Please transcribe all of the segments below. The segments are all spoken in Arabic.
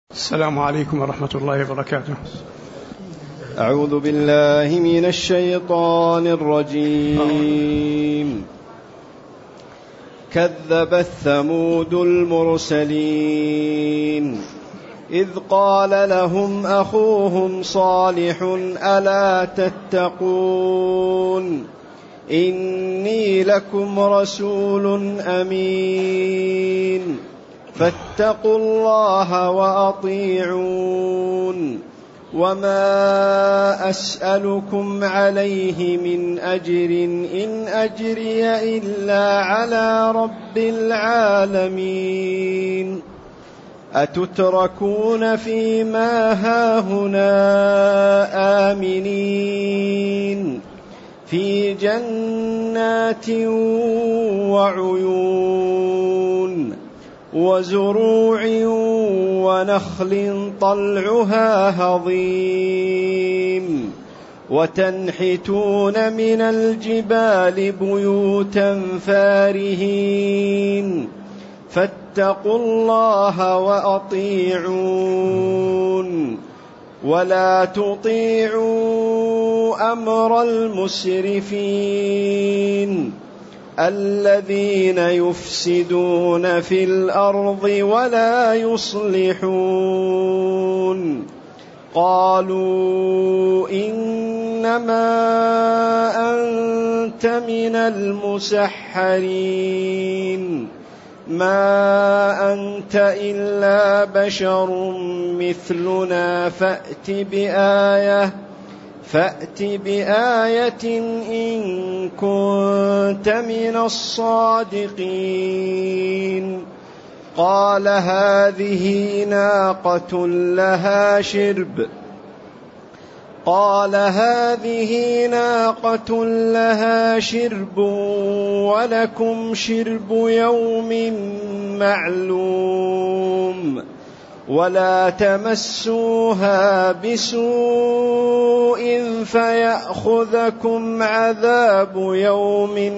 السلام عليكم ورحمة الله وبركاته. أعوذ بالله من الشيطان الرجيم. كذبت ثمود المرسلين إذ قال لهم أخوهم صالح ألا تتقون إني لكم رسول أمين فاتقوا الله وأطيعون وما أسألكم عليه من أجر إن أجري إلا على رب العالمين أتتركون فيما هاهنا آمنين في جنات وعيون وزروع ونخل طلعها هضيم وتنحتون من الجبال بيوتا فارهين فاتقوا الله وأطيعون ولا تطيعوا أمر المسرفين الذين يفسدون في الأرض ولا يصلحون قالوا إنما أنت من المسحرين ما أنت إلا بشر مثلنا فأت بآية إن كنت من الصادقين قال هذه ناقة لها شرب ولكم شرب يوم معلوم ولا تمسوها بسوء فيأخذكم عذاب يوم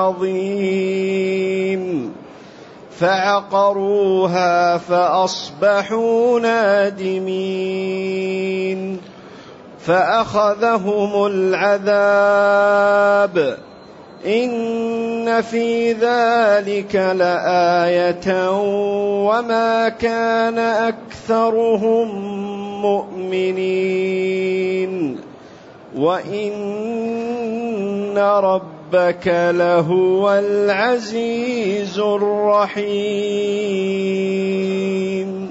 عظيم فعقروها فأصبحوا نادمين فأخذهم العذاب إن في ذلك لآية وما كان أكثرهم مؤمنين وإن ربك لهو العزيز الرحيم.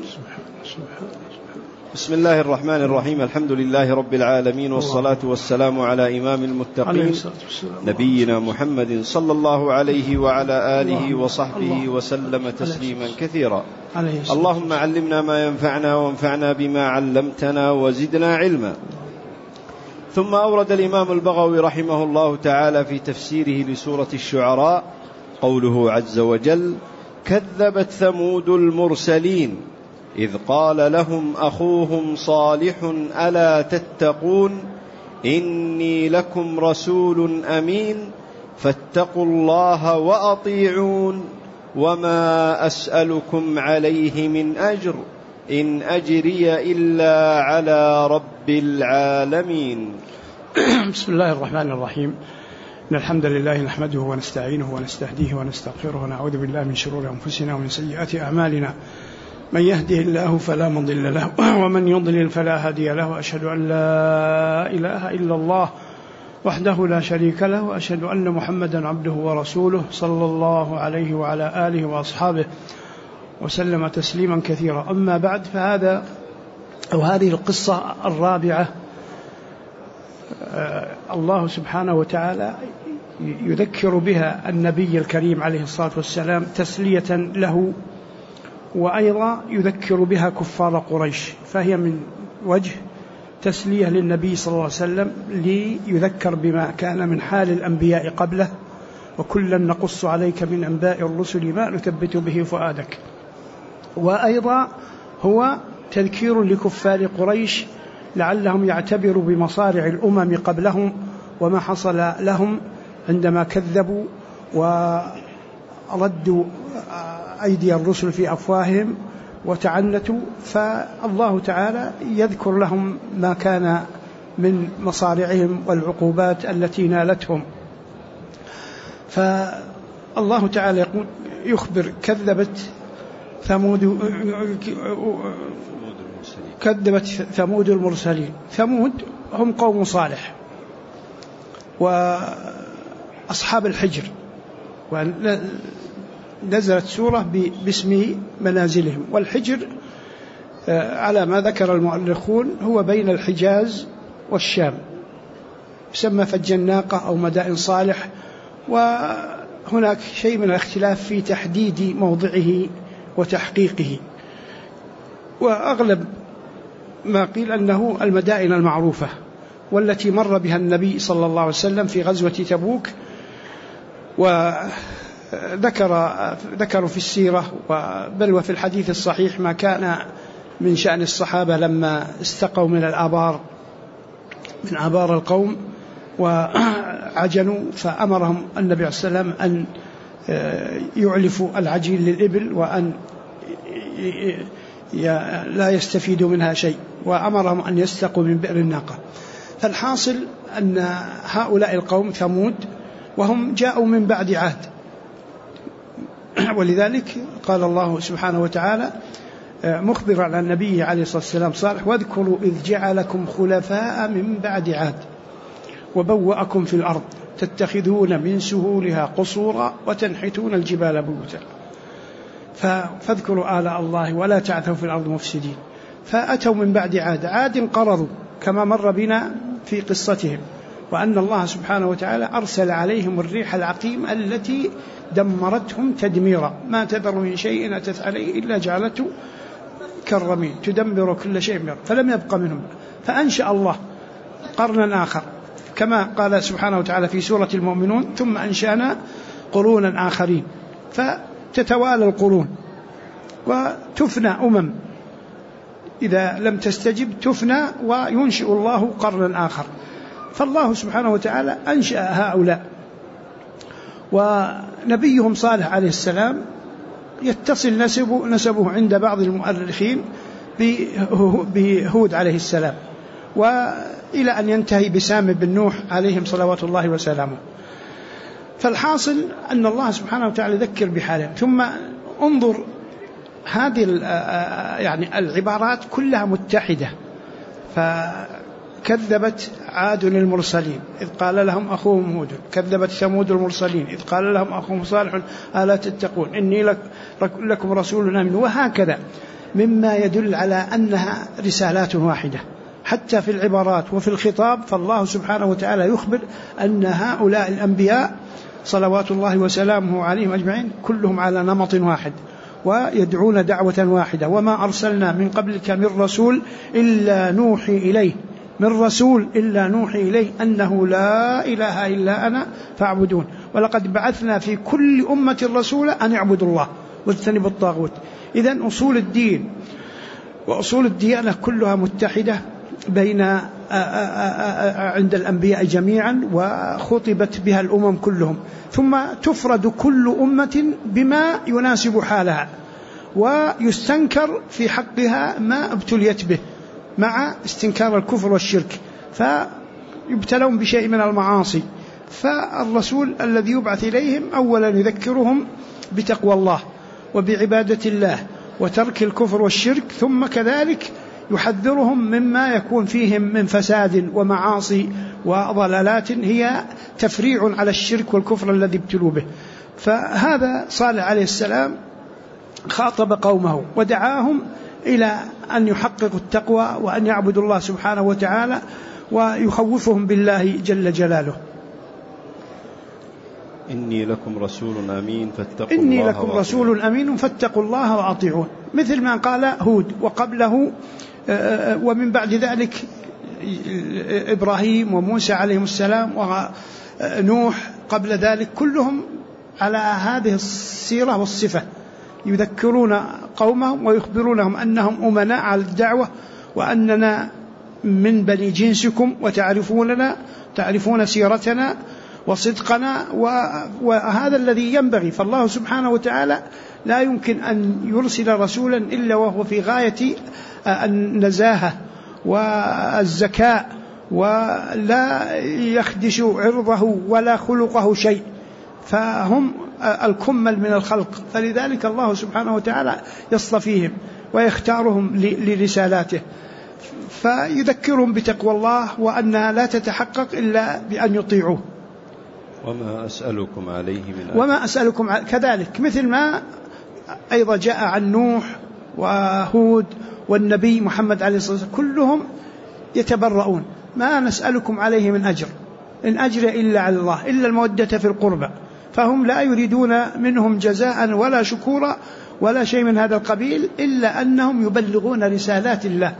بسم الله الرحمن الرحيم. الحمد لله رب العالمين والصلاة والسلام على إمام المتقين نبينا محمد صلى الله عليه وعلى آله وصحبه وسلم تسليما كثيرا. اللهم علمنا ما ينفعنا وانفعنا بما علمتنا وزدنا علما. ثم أورد الإمام البغوي رحمه الله تعالى في تفسيره لسورة الشعراء قوله عز وجل: كذبت ثمود المرسلين إذ قال لهم أخوهم صالح ألا تتقون إني لكم رسول أمين فاتقوا الله وأطيعون وما أسألكم عليه من أجر إن أجري إلا على رب العالمين. بسم الله الرحمن الرحيم. إن الحمد لله نحمده ونستعينه ونستهديه ونستغفره ونعوذ بالله من شرور أنفسنا ومن سيئات أعمالنا. من يهده الله فلا مضل له ومن يضلل فلا هادي له وأشهد أن لا إله إلا الله وحده لا شريك له وأشهد أن محمدا عبده ورسوله صلى الله عليه وعلى آله وأصحابه وسلم تسليما كثيرا. أما بعد، هذه القصة الرابعة الله سبحانه وتعالى يذكر بها النبي الكريم عليه الصلاة والسلام تسلية له، وأيضا يذكر بها كفار قريش، فهي من وجه تسلية للنبي صلى الله عليه وسلم ليذكر بما كان من حال الأنبياء قبله، وكلا نقص عليك من أنباء الرسل ما نثبت به فؤادك. وأيضا هو تذكير لكفار قريش لعلهم يعتبروا بمصارع الأمم قبلهم وما حصل لهم عندما كذبوا وردوا أيدي الرسل في أفواههم وتعنتوا، فالله تعالى يذكر لهم ما كان من مصارعهم والعقوبات التي نالتهم. فالله تعالى يخبر كذبت ثمود المرسلين. ثمود هم قوم صالح وأصحاب الحجر، ونزلت سورة باسم منازلهم. والحجر على ما ذكر المؤرخون هو بين الحجاز والشام، يسمى فج الناقة أو مدائن صالح، وهناك شيء من الاختلاف في تحديد موضعه وتحقيقه، وأغلب ما قيل أنه المدائن المعروفة والتي مر بها النبي صلى الله عليه وسلم في غزوة تبوك. وذكروا في السيرة بل وفي الحديث الصحيح ما كان من شأن الصحابة لما استقوا من الآبار، من آبار القوم وعجنوا، فأمرهم النبي صلى الله عليه وسلم أن يعلفوا العجين للإبل وأن لا يستفيدوا منها شيء، وأمرهم أن يستقوا من بئر الناقة. فالحاصل أن هؤلاء القوم ثمود وهم جاءوا من بعد عهد، ولذلك قال الله سبحانه وتعالى مخبرا عن النبي عليه الصلاة والسلام صالح: واذكروا إذ جعلكم خلفاء من بعد عهد وبوأكم في الأرض تتخذون من سهولها قصورا وتنحتون الجبال بيوتا فاذكروا آلاء الله ولا تعثوا في الأرض مفسدين. فأتوا من بعد عاد قرضوا كما مر بنا في قصتهم، وأن الله سبحانه وتعالى أرسل عليهم الريح العقيم التي دمرتهم تدميرا، ما تذر من شيء أتت عليه إلا جعلته كالرميم تدمر كل شيء، فلم يبق منهم. فأنشأ الله قرنا آخر كما قال سبحانه وتعالى في سورة المؤمنون: ثم أنشأنا قرونا آخرين. فتتوالى القرون وتفنى إذا لم تستجب تفنى وينشئ الله قرنا آخر. فالله سبحانه وتعالى أنشأ هؤلاء. ونبيهم صالح عليه السلام يتصل نسبه عند بعض المؤرخين بهود عليه السلام، وإلى أن ينتهي بسام بن نوح عليهم صلوات الله وسلامه. فالحاصل أن الله سبحانه وتعالى ذكر بحالهم. ثم انظر هذه يعني العبارات كلها متحدة. فكذبت عاد المرسلين إذ قال لهم أخوهم هود، كذبت ثمود المرسلين إذ قال لهم أخوهم صالح ألا تتقون إني لكم رسول أمين، وهكذا مما يدل على أنها رسالات واحدة حتى في العبارات وفي الخطاب. فالله سبحانه وتعالى يخبر أن هؤلاء الأنبياء صلوات الله وسلامه عليهم أجمعين كلهم على نمط واحد ويدعون دعوة واحدة. وما أرسلنا من قبلك من رسول إلا نوحي إليه أنه لا إله إلا أنا فاعبدون، ولقد بعثنا في كل أمة رسولا أن يعبدوا الله واجتنبوا الطاغوت. إذن أصول الدين وأصول الديانة كلها متحدة بين عند الأنبياء جميعا، وخطبت بها الأمم كلهم. ثم تفرد كل أمة بما يناسب حالها، ويستنكر في حقها ما ابتليت به مع استنكار الكفر والشرك، فيبتلون بشيء من المعاصي. فالرسول الذي يبعث إليهم أولا يذكرهم بتقوى الله وبعبادة الله وترك الكفر والشرك، ثم كذلك يحذرهم مما يكون فيهم من فساد ومعاصي وضلالات هي تفريع على الشرك والكفر الذي ابتلوا به. فهذا صالح عليه السلام خاطب قومه ودعاهم إلى أن يحققوا التقوى وأن يعبدوا الله سبحانه وتعالى ويخوفهم بالله جل جلاله. إني لكم رسول أمين فاتقوا الله وأطيعون، مثل ما قال هود وقبله ومن بعد ذلك إبراهيم وموسى عليهم السلام ونوح قبل ذلك، كلهم على هذه السيرة والصفة، يذكرون قومهم ويخبرونهم أنهم أمناء على الدعوة وأننا من بني جنسكم وتعرفون سيرتنا وصدقنا، وهذا الذي ينبغي. فالله سبحانه وتعالى لا يمكن أن يرسل رسولا إلا وهو في غاية النزاهة والزكاء، ولا يخدش عرضه ولا خلقه شيء، فهم الكمل من الخلق. فلذلك الله سبحانه وتعالى يصطفيهم ويختارهم لرسالاته، فيذكرهم بتقوى الله وأنها لا تتحقق إلا بأن يطيعوه. وما أسألكم عليه من أجر. وما أسألكم كذلك، مثل ما أيضا جاء عن نوح وهود والنبي محمد عليه الصلاة والسلام، كلهم يتبرؤون: ما نسألكم عليه من أجر، إن أجر إلا على الله، إلا المودة في القربى. فهم لا يريدون منهم جزاء ولا شكورا ولا شيء من هذا القبيل، إلا أنهم يبلغون رسالات الله.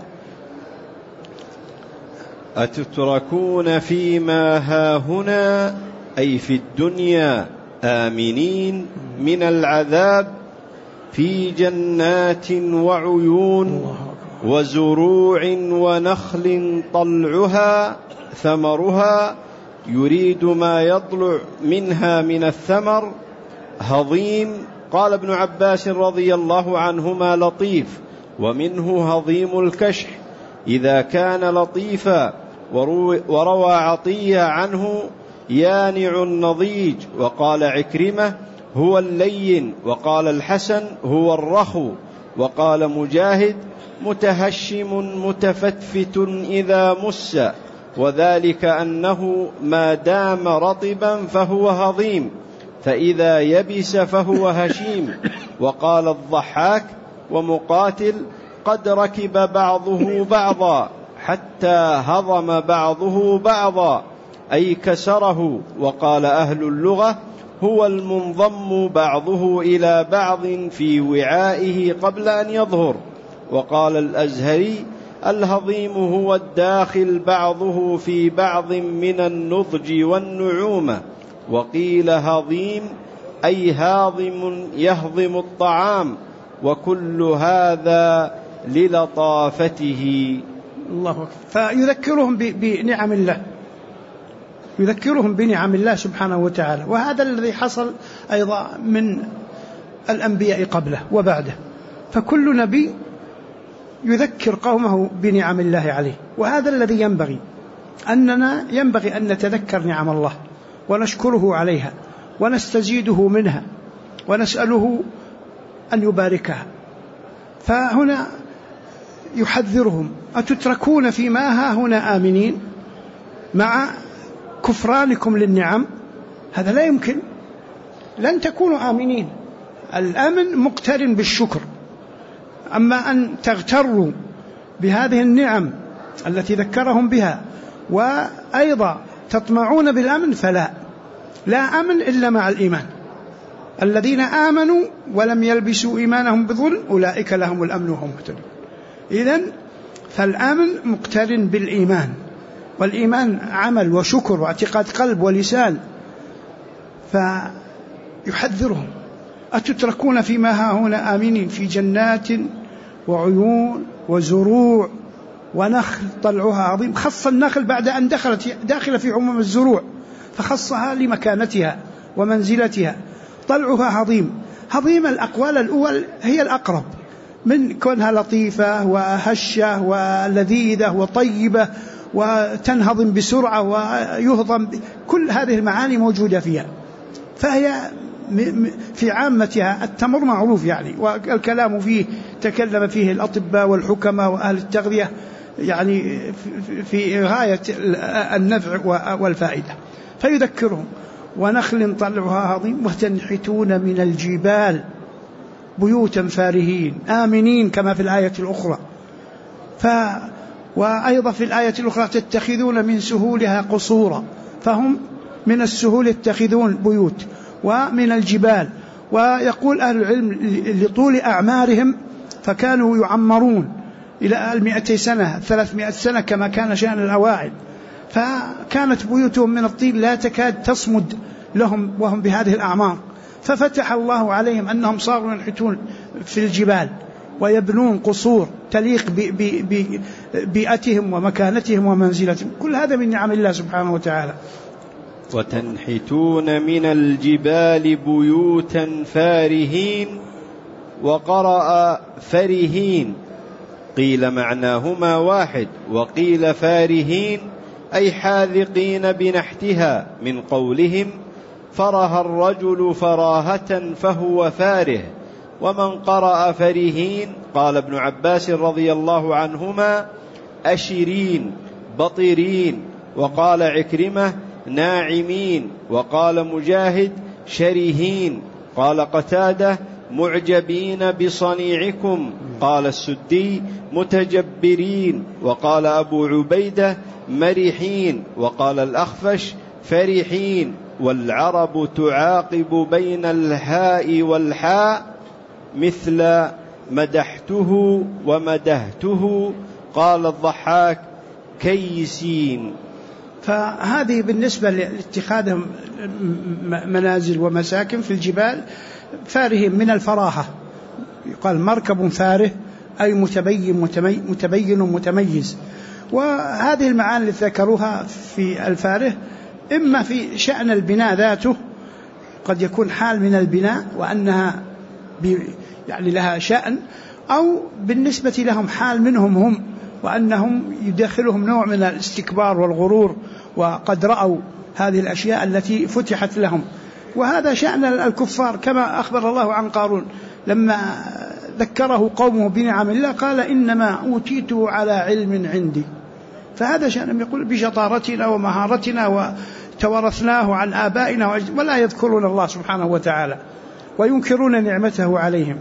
أتتركون فيما هاهنا أي في الدنيا آمنين من العذاب في جنات وعيون وزروع ونخل طلعها ثمرها يريد ما يطلع منها من الثمر هضيم. قال ابن عباس رضي الله عنهما: لطيف، ومنه هضيم الكشح إذا كان لطيفا. وروى عطية عنه: يانع النضيج. وقال عكرمة: هو اللين. وقال الحسن: هو الرخو. وقال مجاهد: متهشم متفتفت إذا مس، وذلك أنه ما دام رطبا فهو هضيم، فإذا يبس فهو هشيم. وقال الضحاك ومقاتل: قد ركب بعضه بعضا حتى هضم بعضه بعضا، أي كسره. وقال أهل اللغة: هو المنضم بعضه إلى بعض في وعائه قبل أن يظهر. وقال الأزهري: الهضيم هو الداخل بعضه في بعض من النضج والنعومة. وقيل هضيم أي هاضم يهضم الطعام، وكل هذا للطافته. الله أكبر. فيذكرهم بنعم الله، يذكرهم بنعم الله سبحانه وتعالى. وهذا الذي حصل أيضا من الأنبياء قبله وبعده، فكل نبي يذكر قومه بنعم الله عليه. وهذا الذي ينبغي أننا ينبغي أن نتذكر نعم الله ونشكره عليها ونستزيده منها ونسأله أن يباركها. فهنا يحذرهم: أتتركون فيما هاهنا آمنين، مع كفرانكم للنعم. هذا لا يمكن، لن تكونوا آمنين. الأمن مقترن بالشكر، أما أن تغتروا بهذه النعم التي ذكرهم بها وأيضا تطمعون بالأمن، فلا أمن إلا مع الإيمان. الذين آمنوا ولم يلبسوا إيمانهم بظلم أولئك لهم الأمن وهم مهتدون. إذن فالأمن مقترن بالإيمان، والإيمان عمل وشكر واعتقاد قلب ولسان. فيحذرهم: أتتركون فيما هاهنا آمنين في جنات وعيون وزروع ونخل طلعها عظيم. خص النخل بعد أن داخل في عموم الزروع، فخصها لمكانتها ومنزلتها. طلعها هضيم. هضيم الأقوال الأول هي الأقرب من كونها لطيفة وهشة ولذيذة وطيبة وتنهضم بسرعة ويهضم، كل هذه المعاني موجودة فيها. فهي في عامتها التمر معروف يعني، والكلام فيه تكلم فيه الأطباء والحكماء وأهل التغذية يعني في غاية النفع والفائدة. فيذكرهم: ونخل طلعها هضيم وتنحتون من الجبال بيوتا فارهين آمنين، كما في الآية الأخرى. وأيضا في الآية الأخرى: تتخذون من سهولها قصورا. فهم من السهول يتخذون بيوت، ومن الجبال. ويقول أهل العلم: لطول أعمارهم فكانوا يعمرون إلى 200 سنة 300 سنة كما كان شأن الأواعد، فكانت بيوتهم من الطين لا تكاد تصمد لهم وهم بهذه الأعمار. ففتح الله عليهم أنهم صاروا ينحتون في الجبال ويبنون قصور تليق ببيئتهم ومكانتهم ومنزلتهم. كل هذا من نعم الله سبحانه وتعالى. وتنحتون من الجبال بيوتا فارهين، وقرأ فرهين، قيل معناهما واحد، وقيل فارهين أي حاذقين بنحتها، من قولهم فرها الرجل فراهة فهو فاره. ومن قرأ فرهين قال ابن عباس رضي الله عنهما أشرين بطرين، وقال عكرمة ناعمين، وقال مجاهد شرهين، قال قتادة معجبين بصنيعكم، قال السدي متجبرين، وقال أبو عبيدة مرحين، وقال الأخفش فرحين. والعرب تعاقب بين الهاء والحاء مثل مدحته ومدهته، قال الضحاك كيسين. فهذه بالنسبة لاتخاذهم منازل ومساكن في الجبال. فارهين من الفراهة، يقال مركب فاره أي متبين متميز. وهذه المعاني اللي ذكروها في الفاره إما في شأن البناء ذاته، قد يكون حال من البناء وأنها يعني لها شأن، أو بالنسبة لهم حال منهم هم، وأنهم يدخلهم نوع من الاستكبار والغرور، وقد رأوا هذه الأشياء التي فتحت لهم. وهذا شأن الكفار، كما أخبر الله عن قارون لما ذكره قومه بنعم الله قال إنما أوتيته على علم عندي. فهذا شأنهم، يقول بشطارتنا ومهارتنا وتورثناه عن آبائنا، ولا يذكرون الله سبحانه وتعالى وينكرون نعمته عليهم.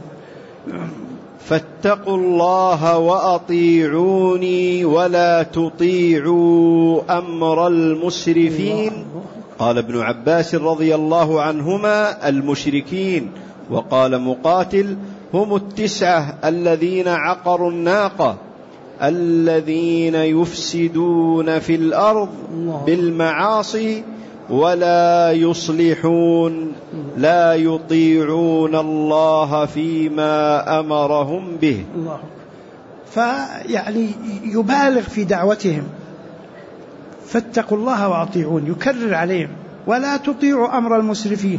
فاتقوا الله وأطيعوني ولا تطيعوا أمر المسرفين. قال ابن عباس رضي الله عنهما المشركين. وقال مقاتل هم 9 الذين عقروا الناقة، الذين يفسدون في الأرض بالمعاصي ولا يصلحون، لا يطيعون الله فيما أمرهم به. الله. فيعني يبالغ في دعوتهم، فاتقوا الله وأطيعون، يكرر عليهم ولا تطيعوا أمر المسرفين.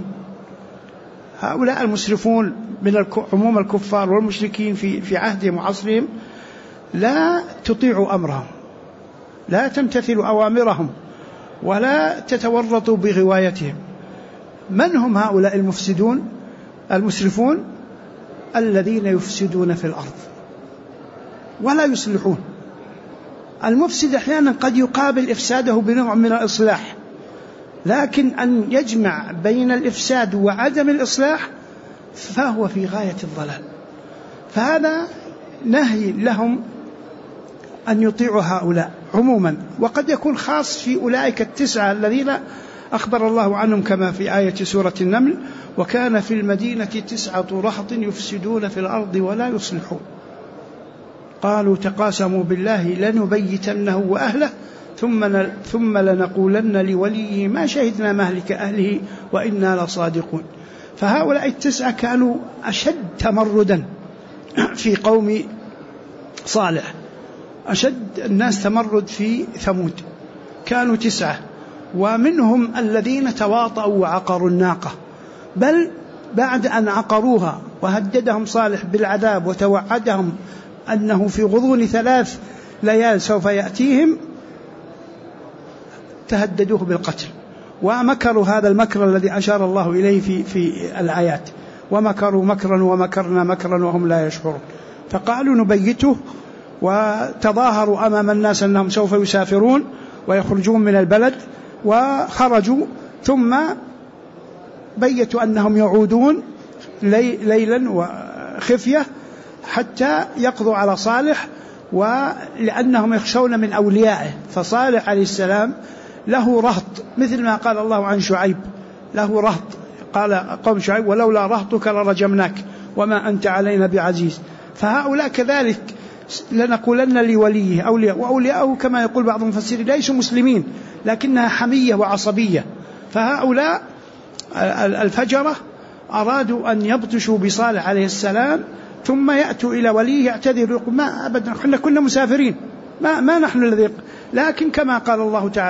هؤلاء المسرفون من عموم الكفار والمشركين في عهدهم وعصرهم، لا تطيعوا أمرهم، لا تمتثلوا أوامرهم، ولا تتورطوا بغوايتهم. من هم هؤلاء المفسدون المسرفون؟ الذين يفسدون في الأرض ولا يصلحون. المفسد أحيانا قد يقابل إفساده بنوع من الإصلاح، لكن أن يجمع بين الإفساد وعدم الإصلاح فهو في غاية الضلال. فهذا نهي لهم أن يطيعوا هؤلاء عموما، وقد يكون خاص في أولئك 9 الذين أخبر الله عنهم كما في آية سورة النمل وكان في المدينة 9 رهط يفسدون في الأرض ولا يصلحون قالوا تقاسموا بالله لنبيتنه وأهله ثم لنقولن لوليه ما شهدنا مهلك أهله وإنا لصادقون. فهؤلاء 9 كانوا أشد تمردا في قوم صالح، أشد الناس تمرد في ثمود، كانوا 9، ومنهم الذين تواطؤوا وعقروا الناقة، بل بعد أن عقروها وهددهم صالح بالعذاب وتوعدهم أنه في غضون 3 ليال سوف يأتيهم، تهددوه بالقتل ومكروا هذا المكر الذي أشار الله إليه في الآيات، ومكروا مكرا ومكرنا مكرا وهم لا يشعرون. فقالوا نبيته، وتظاهروا أمام الناس أنهم سوف يسافرون ويخرجون من البلد، وخرجوا ثم بيتوا أنهم يعودون ليلا وخفية حتى يقضوا على صالح، ولأنهم يخشون من أوليائه. فصالح عليه السلام له رهط، مثل ما قال الله عن شعيب له رهط، قال قوم شعيب ولولا رهطك لرجمناك وما أنت علينا بعزيز. فهؤلاء كذلك لنقولن لوليه أولياء، وأولياءه كما يقول بعض المفسرين ليسوا مسلمين لكنها حمية وعصبية. فهؤلاء الفجرة أرادوا أن يبطشوا بصالح عليه السلام، ثم يأتوا إلى وليه يعتذر يقول ما أبدا كنا مسافرين، ما نحن الذي، لكن كما قال الله تعالى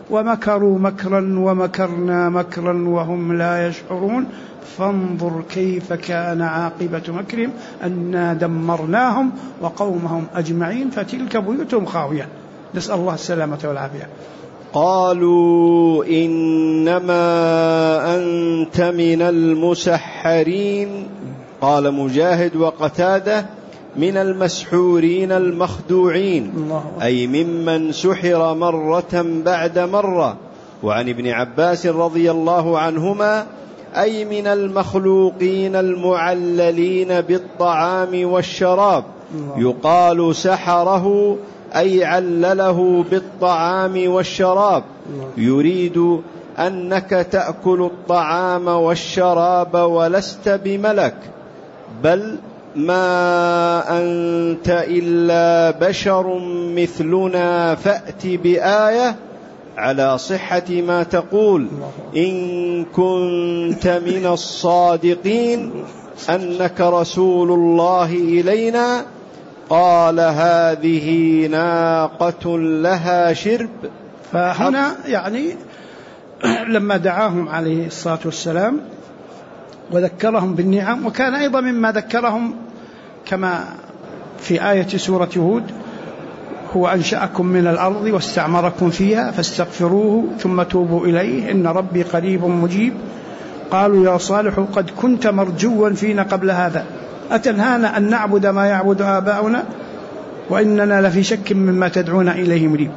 ومكروا مكرا ومكرنا مكرا وهم لا يشعرون فانظر كيف كان عاقبة مكرهم أنا دمرناهم وقومهم أجمعين فتلك بيوتهم خاوية. نسأل الله السلامة والعافية. قالوا إنما أنت من المسحرين. قال مجاهد وقتادة من المسحورين المخدوعين، أي ممن سحر مرة بعد مرة. وعن ابن عباس رضي الله عنهما أي من المخلوقين المعللين بالطعام والشراب، يقال سحره أي علله بالطعام والشراب، يريد أنك تأكل الطعام والشراب ولست بملك، بل ما أنت إلا بشر مثلنا فأت بآية على صحة ما تقول إن كنت من الصادقين أنك رسول الله إلينا. قال هذه ناقة لها شرب. فهنا يعني لما دعاهم عليه الصلاة والسلام وذكرهم بالنعم، وكان أيضا مما ذكرهم كما في آية سورة هود هو أنشأكم من الأرض واستعمركم فيها فاستغفروه ثم توبوا إليه إن ربي قريب مجيب. قالوا يا صالح قد كنت مرجوا فينا قبل هذا أتنهانا أن نعبد ما يعبد آباؤنا وإننا لفي شك مما تدعون إليه مريب.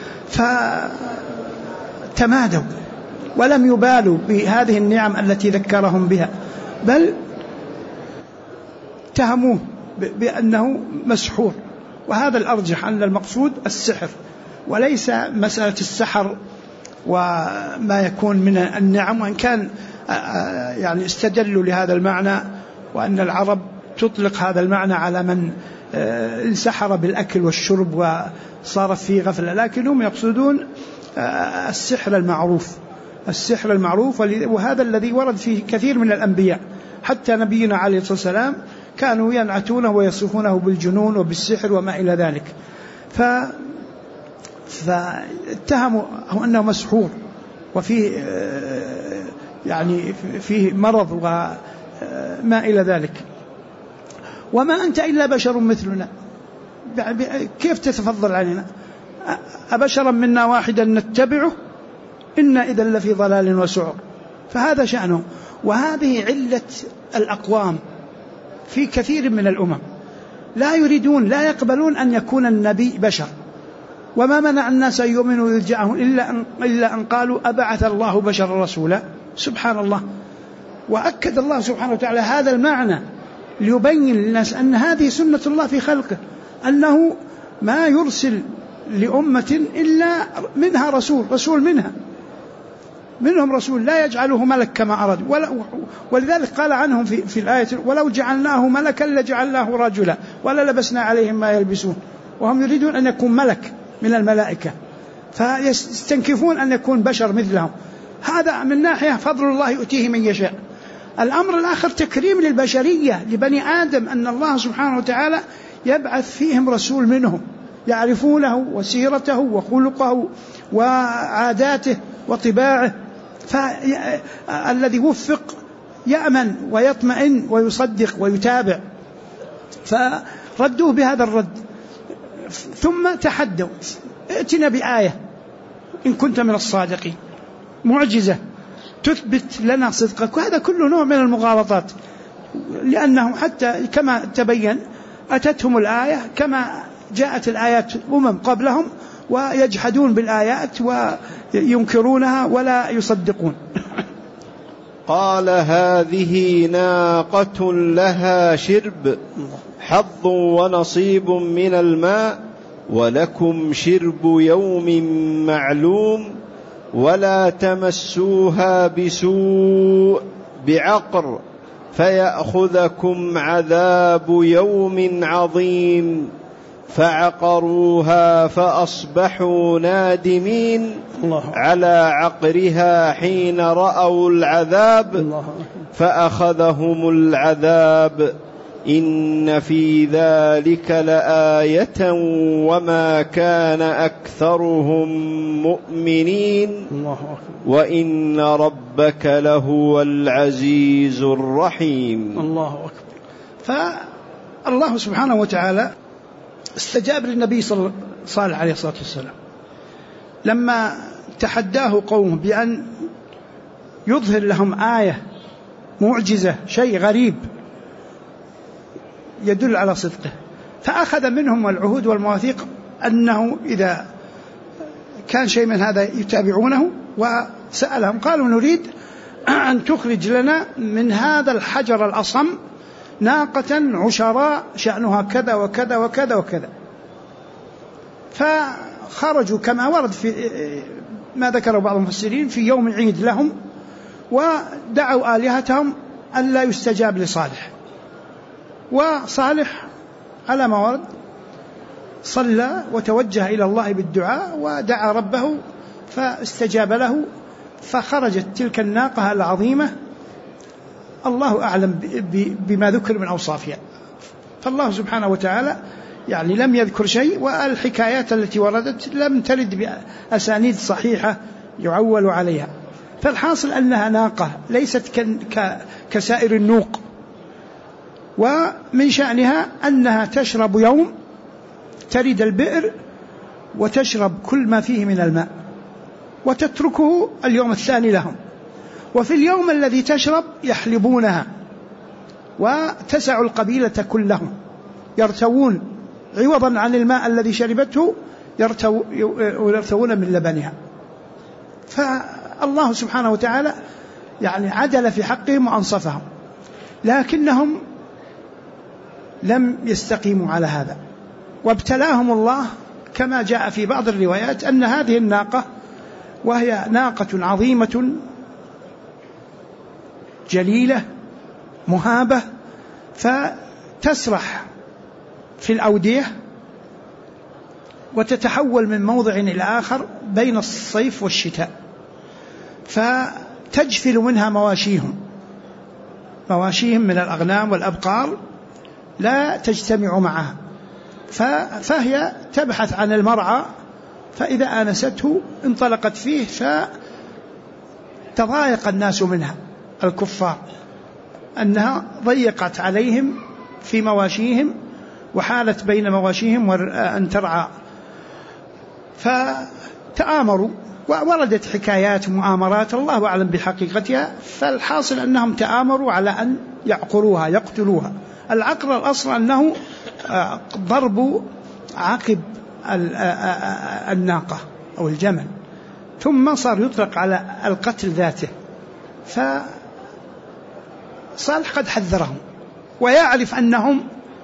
فتمادوا ولم يبالوا بهذه النعم التي ذكرهم بها، بل اتهموه بأنه مسحور. وهذا الأرجح أن المقصود السحر وليس مسألة السحر وما يكون من النعم، وإن كان يعني استدلوا لهذا المعنى وأن العرب تطلق هذا المعنى على من انسحر بالأكل والشرب وصارت فيه غفلة، لكنهم يقصدون السحر المعروف، وهذا الذي ورد في كثير من الأنبياء. حتى نبينا عليه الصلاة والسلام كانوا ينعتونه ويصفونه بالجنون وبالسحر وما إلى ذلك، فاتهموا أنه مسحور وفيه يعني فيه مرض وما إلى ذلك. وما أنت إلا بشر مثلنا، كيف تتفضل علينا؟ أبشرا منا واحدا نتبعه إنا إذا لفي ضلال وسعر. فهذا شأنه، وهذه علة الأقوام في كثير من الأمم، لا يريدون لا يقبلون أن يكون النبي بشر. وما منع الناس أن يؤمنوا ويرجعهم إلا أن قالوا أبعث الله بشر رسولا. سبحان الله. وأكد الله سبحانه وتعالى هذا المعنى ليبين للناس أن هذه سنة الله في خلقه، أنه ما يرسل لأمة إلا منها رسول منهم رسول لا يجعله ملك كما أراد. ولذلك قال عنهم في الآية ولو جعلناه ملكا لجعلناه رجلا وللبسنا عليهم ما يلبسون. وهم يريدون أن يكون ملك من الملائكة، فيستنكفون أن يكون بشر مثلهم. هذا من ناحية فضل الله يؤتيه من يشاء. الأمر الآخر تكريم للبشرية لبني آدم، أن الله سبحانه وتعالى يبعث فيهم رسول منهم يعرفونه وسيرته وخلقه وعاداته وطباعه، فالذي وفق يأمن ويطمئن ويصدق ويتابع. فردوه بهذا الرد، ثم تحدوا ائتنا بآية إن كنت من الصادقين، معجزة تثبت لنا صدقك. وهذا كله نوع من المغالطات، لأنه حتى كما تبين أتتهم الآية كما جاءت الآيات قبلهم ويجحدون بالآيات وينكرونها ولا يصدقون. قال هذه ناقة لها شرب حظ ونصيب من الماء ولكم شرب يوم معلوم ولا تمسوها بسوء بعقر فيأخذكم عذاب يوم عظيم. فعقروها فأصبحوا نادمين على عقرها حين رأوا العذاب فأخذهم العذاب إن في ذلك لآية وما كان أكثرهم مؤمنين وإن ربك لهو العزيز الرحيم. الله أكبر. فالله سبحانه وتعالى استجاب للنبي صالح عليه الصلاة والسلام لما تحداه قومه بأن يظهر لهم آية معجزة، شيء غريب يدل على صدقه، فأخذ منهم العهود والمواثيق أنه إذا كان شيء من هذا يتابعونه، وسألهم قالوا نريد أن تخرج لنا من هذا الحجر الأصم ناقة عشراء شأنها كذا وكذا وكذا وكذا. فخرجوا كما ورد في ما ذكر بعض المفسرين في يوم عيد لهم، ودعوا آلهتهم أن لا يستجاب لصالح، وصالح على ما ورد صلى وتوجه إلى الله بالدعاء ودعا ربه فاستجاب له، فخرجت تلك الناقة العظيمة الله أعلم بما ذكر من أوصافها. فالله سبحانه وتعالى يعني لم يذكر شيء، والحكايات التي وردت لم ترد بأسانيد صحيحة يعول عليها. فالحاصل أنها ناقة ليست كسائر النوق، ومن شأنها أنها تشرب يوم، ترد البئر وتشرب كل ما فيه من الماء وتتركه اليوم الثاني لهم، وفي اليوم الذي تشرب يحلبونها وتسع القبيلة كلهم، يرتوون عوضا عن الماء الذي شربته يرتوون من لبنها. فالله سبحانه وتعالى يعني عدل في حقهم وأنصفهم، لكنهم لم يستقيموا على هذا، وابتلاهم الله كما جاء في بعض الروايات أن هذه الناقة وهي ناقة عظيمة جليلة مهابة، فتسرح في الأودية وتتحول من موضع إلى آخر بين الصيف والشتاء، فتجفل منها مواشيهم من الأغنام والأبقار لا تجتمع معها، فهي تبحث عن المرعى، فإذا آنسته انطلقت فيه، فتضايق الناس منها الكفار أنها ضيقت عليهم في مواشيهم وحالت بين مواشيهم وأن ترعى، فتآمروا، ووردت حكايات مؤامرات الله أعلم بحقيقتها. فالحاصل أنهم تآمروا على أن يعقروها يقتلوها. العقر الأصل أنه ضرب عقب الناقة أو الجمل، ثم صار يطلق على القتل ذاته. فصالح قد حذرهم ويعرف أنهم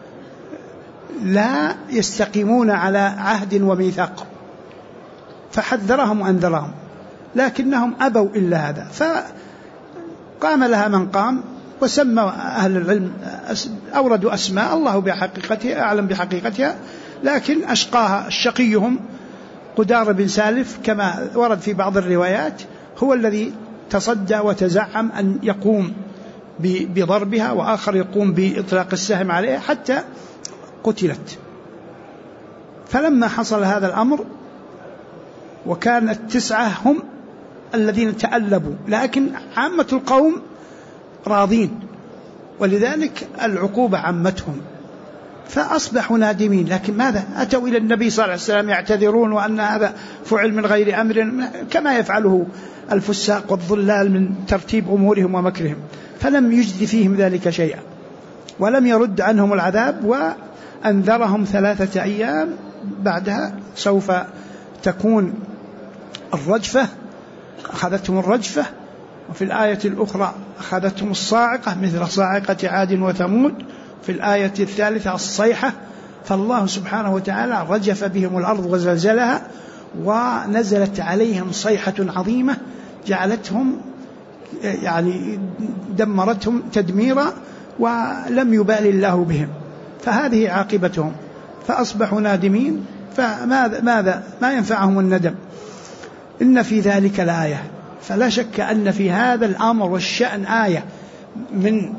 لا يستقيمون على عهد وميثاق، فحذرهم وأنذرهم، لكنهم أبوا إلا هذا. فقام لها من قام، وسمى أهل العلم أوردوا أسماء الله بحقيقتها أعلم بحقيقتها، لكن أشقاها الشقيهم قدار بن سالف كما ورد في بعض الروايات، هو الذي تصدى وتزعم أن يقوم بضربها، وآخر يقوم بإطلاق السهم عليها حتى قتلت. فلما حصل هذا الأمر وكان 9 هم الذين تألبوا، لكن عامة القوم راضين، ولذلك العقوبة عمتهم، فأصبحوا نادمين. لكن ماذا؟ أتوا إلى النبي صلى الله عليه وسلم يعتذرون وأن هذا فعل من غير أمر كما يفعله الفساق والضلال من ترتيب أمورهم ومكرهم، فلم يجد فيهم ذلك شيئا ولم يرد عنهم العذاب، وأنذرهم 3 أيام بعدها سوف تكون الرجفة، أخذتهم الرجفة. وفي الآية الأخرى أخذتهم الصاعقة مثل صاعقة عاد وثمود، في الآية الثالثة الصيحة. فالله سبحانه وتعالى رجف بهم الأرض وزلزلها، ونزلت عليهم صيحة عظيمة جعلتهم يعني دمرتهم تدميرا، ولم يبال الله بهم، فهذه عاقبتهم، فأصبحوا نادمين. فماذا ما ينفعهم الندم. إن في ذلك الآية، فلا شك أن في هذا الأمر والشأن آية من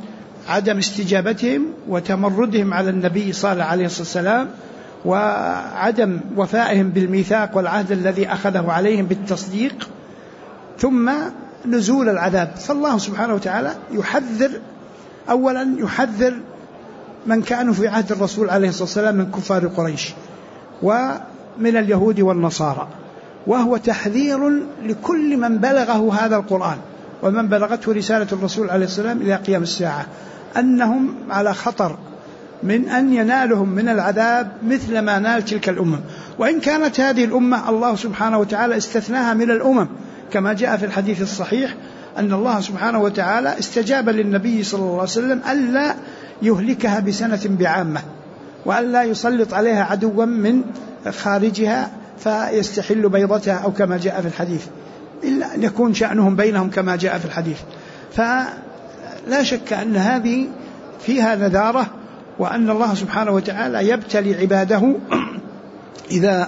عدم استجابتهم وتمردهم على النبي صلى الله عليه وسلم وعدم وفائهم بالميثاق والعهد الذي أخذه عليهم بالتصديق، ثم نزول العذاب. فالله سبحانه وتعالى يحذر، أولا يحذر من كانوا في عهد الرسول عليه الصلاة والسلام من كفار قريش ومن اليهود والنصارى، وهو تحذير لكل من بلغه هذا القرآن ومن بلغته رسالة الرسول عليه السلام إلى قيام الساعة، أنهم على خطر من أن ينالهم من العذاب مثل ما نال تلك الأمم. وإن كانت هذه الأمة الله سبحانه وتعالى استثناها من الأمم، كما جاء في الحديث الصحيح أن الله سبحانه وتعالى استجاب للنبي صلى الله عليه وسلم ألا يهلكها بسنة بعامة، وألا يسلط عليها عدوا من خارجها فيستحل بيضتها، أو كما جاء في الحديث، إلا أن يكون شأنهم بينهم كما جاء في الحديث. فلا شك أن هذه فيها نذارة، وأن الله سبحانه وتعالى يبتلي عباده إذا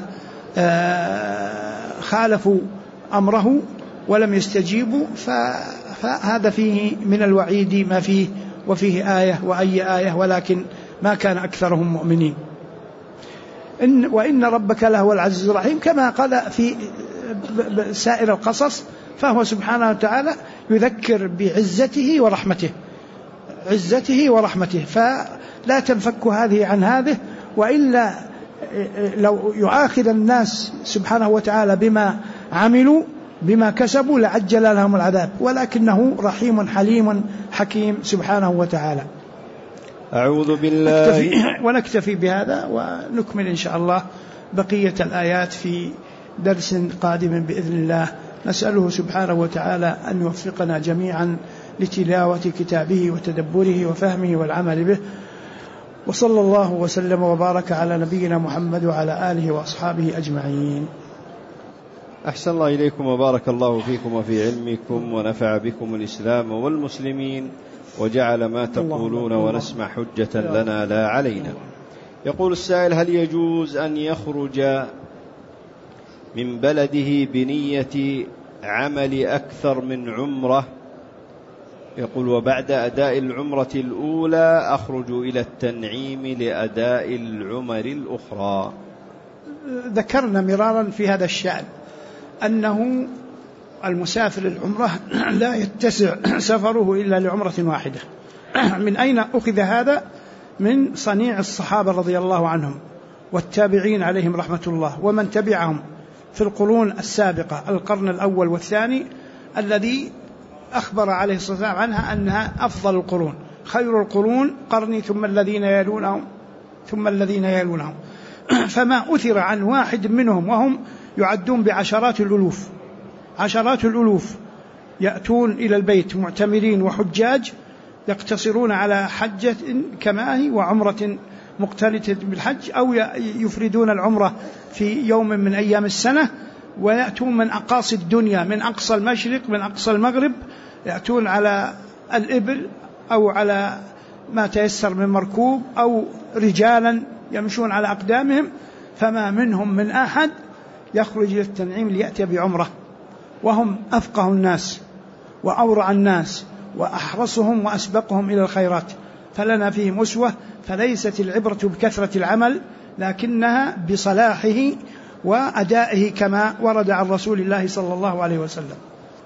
خالفوا أمره ولم يستجيبوا، فهذا فيه من الوعيد ما فيه، وفيه آية وأي آية، ولكن ما كان أكثرهم مؤمنين. وإن ربك لهو العزيز الرحيم، كما قال في سائر القصص، فهو سبحانه وتعالى يذكر بعزته ورحمته، عزته ورحمته، فلا تنفك هذه عن هذه، وإلا لو يؤاخذ الناس سبحانه وتعالى بما عملوا بما كسبوا لعجل لهم العذاب، ولكنه رحيم حليم حكيم سبحانه وتعالى. أعوذ بالله. ونكتفي بهذا، ونكمل إن شاء الله بقية الآيات في درس قادم بإذن الله. نسأله سبحانه وتعالى أن يوفقنا جميعا لتلاوة كتابه وتدبره وفهمه والعمل به، وصلى الله وسلم وبارك على نبينا محمد وعلى آله وأصحابه أجمعين. أحسن الله إليكم وبارك الله فيكم وفي علمكم، ونفع بكم الإسلام والمسلمين، وجعل ما تقولون ونسمع حجة لنا لا علينا. يقول السائل: هل يجوز أن يخرج من بلده بنية عمل أكثر من عمرة؟ يقول: وبعد أداء العمرة الأولى أخرج إلى التنعيم لأداء العمر الأخرى. ذكرنا مرارا في هذا الشأن أنه المسافر العمرة لا يتسع سفره إلا لعمرة واحدة. من أين أخذ هذا؟ من صنيع الصحابة رضي الله عنهم والتابعين عليهم رحمة الله، ومن تبعهم في القرون السابقة، القرن الأول والثاني، الذي أخبر عليه الصلاة والسلام عنها أنها أفضل القرون، خير القرون قرني ثم الذين يلونهم ثم الذين يلونهم. فما أثر عن واحد منهم، وهم يعدون بعشرات الألوف، عشرات الألوف يأتون إلى البيت معتمرين وحجاج، يقتصرون على حجة كما هي وعمرة مقترنة بالحج، أو يفردون العمرة في يوم من أيام السنة، ويأتون من أقاصي الدنيا، من أقصى المشرق من أقصى المغرب، يأتون على الإبل أو على ما تيسر من مركوب، أو رجالا يمشون على أقدامهم. فما منهم من أحد يخرج إلى التنعيم ليأتي بعمرة، وهم أفقه الناس وأورع الناس وأحرصهم وأسبقهم إلى الخيرات، فلنا فيهم أسوة. فليست العبرة بكثرة العمل، لكنها بصلاحه وأدائه كما ورد عن رسول الله صلى الله عليه وسلم.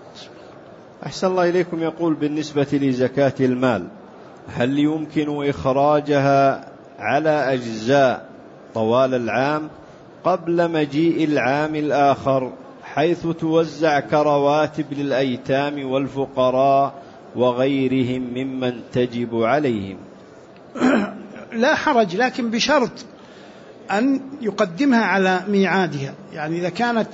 أحسن الله إليكم. يقول: بالنسبة لزكاة المال، هل يمكن إخراجها على أجزاء طوال العام قبل مجيء العام الآخر، حيث توزع كرواتب للأيتام والفقراء وغيرهم ممن تجب عليهم؟ لا حرج، لكن بشرط أن يقدمها على ميعادها. يعني إذا كانت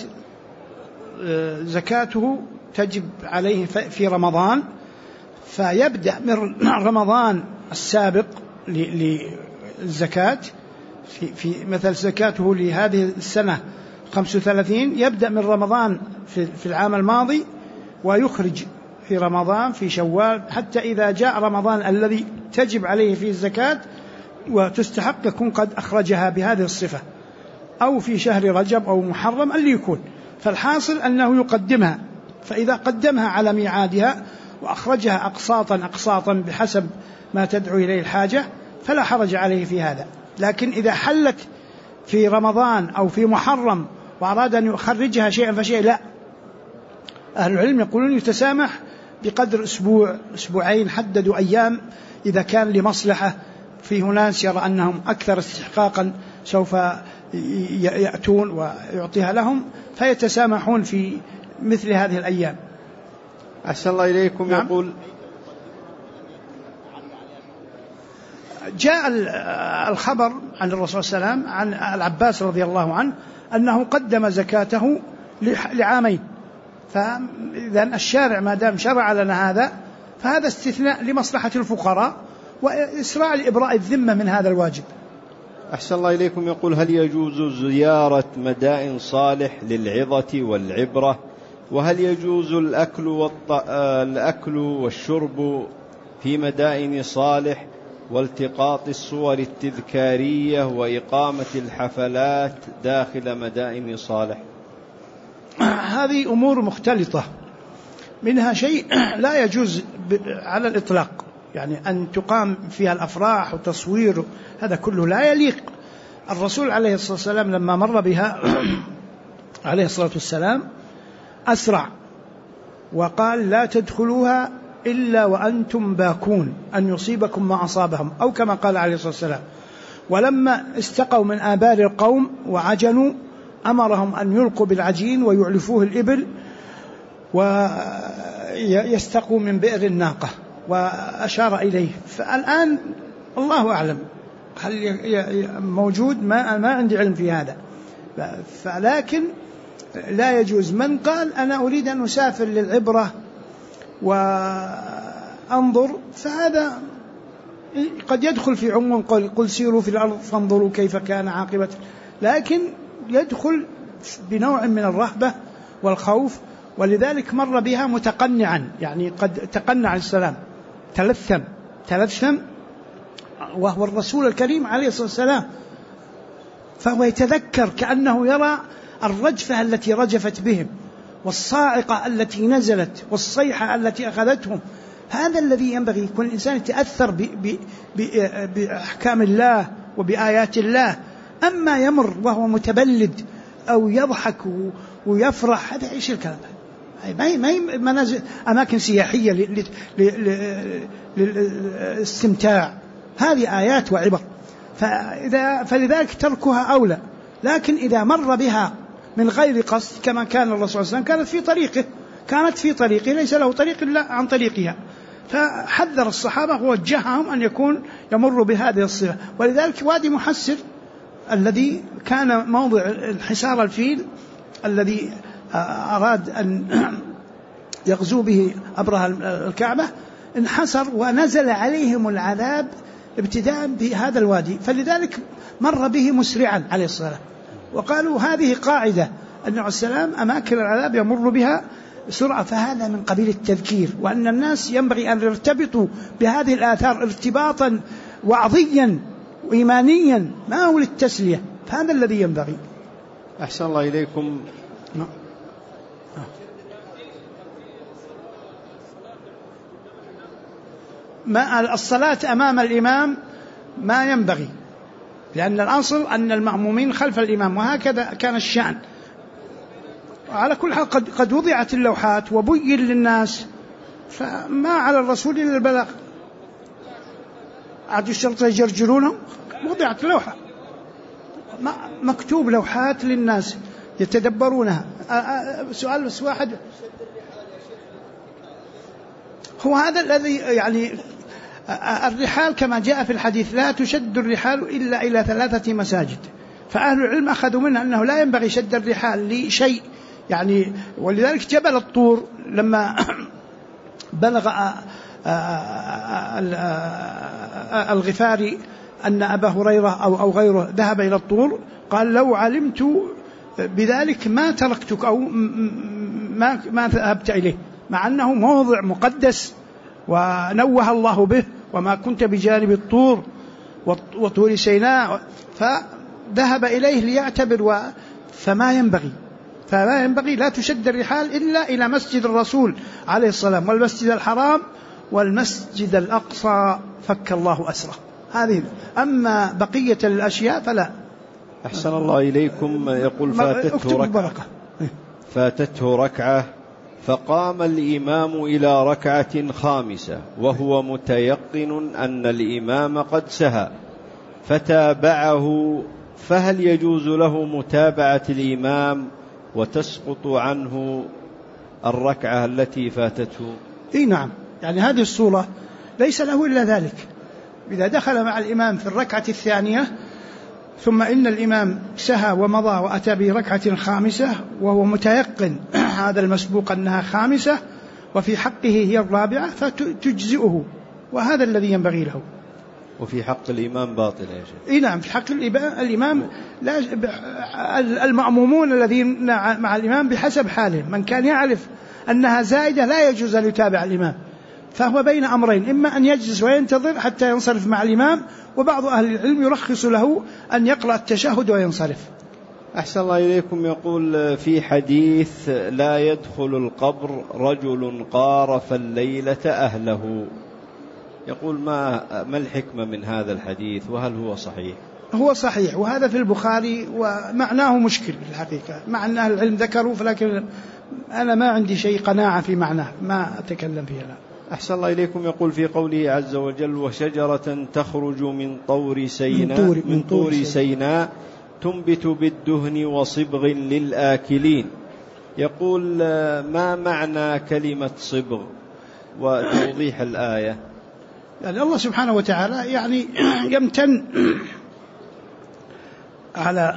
زكاته تجب عليه في رمضان، فيبدأ من رمضان السابق للزكاة، في مثل زكاته لهذه السنة 35، يبدأ من رمضان في العام الماضي، ويخرج في رمضان في شوال، حتى إذا جاء رمضان الذي تجب عليه فيه الزكاة وتستحق يكون قد أخرجها بهذه الصفة، أو في شهر رجب أو محرم اللي يكون. فالحاصل أنه يقدمها، فإذا قدمها على ميعادها وأخرجها أقساطا بحسب ما تدعو إليه الحاجة فلا حرج عليه في هذا. لكن إذا حلت في رمضان أو في محرم وأراد أن يخرجها شيئا فشيئا لا، أهل العلم يقولون يتسامح بقدر أسبوعين، حددوا أيام إذا كان لمصلحة. فيه ناس يرى أنهم أكثر استحقاقا سوف يأتون ويعطيها لهم فيتسامحون في مثل هذه الأيام. أحسن الله إليكم. نعم. يقول جاء الخبر عن الرسول صلى الله عليه وسلم عن العباس رضي الله عنه أنه قدم زكاته لعامين، فإذا الشارع ما دام شرع لنا هذا فهذا استثناء لمصلحة الفقراء وإسراع لإبراء الذمة من هذا الواجب. أحسن الله إليكم. يقول هل يجوز زيارة مدائن صالح للعظة والعبرة؟ وهل يجوز الأكل والشرب في مدائن صالح والتقاط الصور التذكارية وإقامة الحفلات داخل مدائن صالح؟ هذه أمور مختلطة، منها شيء لا يجوز على الإطلاق، يعني أن تقام فيها الأفراح وتصوير، هذا كله لا يليق. الرسول عليه الصلاة والسلام لما مر بها عليه الصلاة والسلام أسرع وقال لا تدخلوها إلا وأنتم باكون أن يصيبكم ما أصابهم، أو كما قال عليه الصلاة والسلام. ولما استقوا من آبار القوم وعجنوا أمرهم أن يلقوا بالعجين ويعلفوه الإبل ويستقوا من بئر الناقة وأشار إليه. فالآن الله أعلم هل موجود، ما عندي علم في هذا، فلكن لا يجوز. من قال أنا أريد أن أسافر للعبرة وأنظر فهذا قد يدخل في عموم قل سيروا في الأرض فانظروا كيف كان عاقبة، لكن يدخل بنوع من الرهبة والخوف. ولذلك مر بها متقنعا، يعني قد تقنع السلام، تلثم وهو الرسول الكريم عليه الصلاة والسلام، فهو يتذكر كأنه يرى الرجفة التي رجفت بهم والصاعقة التي نزلت والصيحة التي أخذتهم. هذا الذي ينبغي يكون الإنسان يتأثر بأحكام الله وبآيات الله. أما يمر وهو متبلد أو يضحك ويفرح، هذا إيش الكلام؟ ما هي منازل أماكن سياحية للاستمتاع، هذه آيات وعبر، فلذلك تركها أولى. لكن إذا مر بها من غير قصد كما كان الرسول صلى الله عليه وسلم كانت في طريقه ليس له طريق إلا عن طريقها، فحذر الصحابة ووجههم أن يكون يمر بهذه الصفة. ولذلك وادي محسر الذي كان موضع انحسار الفيل الذي أراد أن يغزو به أبرهة الكعبة انحسر ونزل عليهم العذاب ابتداء بهذا الوادي، فلذلك مر به مسرعا عليه الصلاة. وقالوا هذه قاعدة أن عليه السلام أماكن العذاب يمر بها بسرعة، فهذا من قبيل التذكير، وأن الناس ينبغي أن يرتبطوا بهذه الآثار ارتباطا وعظيا وإيمانيا، ما هو للتسلية، فهذا الذي ينبغي. أحسن الله إليكم. ما الصلاة أمام الإمام ما ينبغي، لأن الأصل أن المأمومين خلف الإمام، وهكذا كان الشأن. على كل حال قد وضعت اللوحات وبين للناس، فما على الرسول إلا البلاغ. عاد الشرطة يجرجرونه، وضعت لوحة مكتوب لوحات للناس يتدبرونها. سؤال بس واحد، هو هذا الذي يعني الرحال كما جاء في الحديث لا تشد الرحال إلا إلى 3 مساجد، فأهل العلم أخذوا منها أنه لا ينبغي شد الرحال لشيء يعني. ولذلك جبل الطور لما بلغ الغفاري أن أبا هريرة أو غيره ذهب إلى الطور قال لو علمت بذلك ما تركتك أو ما ذهبت إليه، مع أنه موضع مقدس ونوه الله به، وما كنت بجانب الطور وطور سيناء، فذهب إليه ليعتبر فما ينبغي. فلا ينبغي، لا تشد الرحال إلا إلى مسجد الرسول عليه السلام والمسجد الحرام والمسجد الأقصى فك الله أسره هذه. أما بقية الأشياء فلا. أحسن الله إليكم. يقول فاتته ركعة فقام الإمام إلى ركعة خامسة وهو متيقن أن الإمام قد سهى فتابعه، فهل يجوز له متابعة الإمام وتسقط عنه الركعة التي فاتته؟ نعم، يعني هذه الصورة ليس له إلا ذلك. إذا دخل مع الإمام في الركعة الثانية ثم إن الإمام سهى ومضى وأتى بركعة خامسة وهو متيقن هذا المسبوق أنها خامسة وفي حقه هي الرابعة فتجزئه، وهذا الذي ينبغي له. وفي حق الإمام باطل يا شيخ؟ نعم، في حق الإمام لا. المأمومون الذين مع الإمام بحسب حاله، من كان يعرف أنها زائدة لا يجوز أن يتابع الإمام، فهو بين أمرين، إما أن يجلس وينتظر حتى ينصرف مع الإمام، وبعض أهل العلم يرخص له أن يقرأ التشهد وينصرف. أحسن الله إليكم. يقول في حديث لا يدخل القبر رجل قارف الليلة أهله، يقول ما الحكمة من هذا الحديث وهل هو صحيح؟ هو صحيح، وهذا في البخاري ومعناه مشكل في الحقيقة، مع أن أهل العلم ذكروا، فلكن أنا ما عندي شيء قناعة في معناه، ما أتكلم فيها لا. أحسن الله إليكم. يقول في قوله عز وجل وشجرة تخرج من طور سيناء تنبت بالدهن وصبغ للآكلين، يقول ما معنى كلمة صبغ وتوضيح الآية؟ يعني الله سبحانه وتعالى يعني يمتن على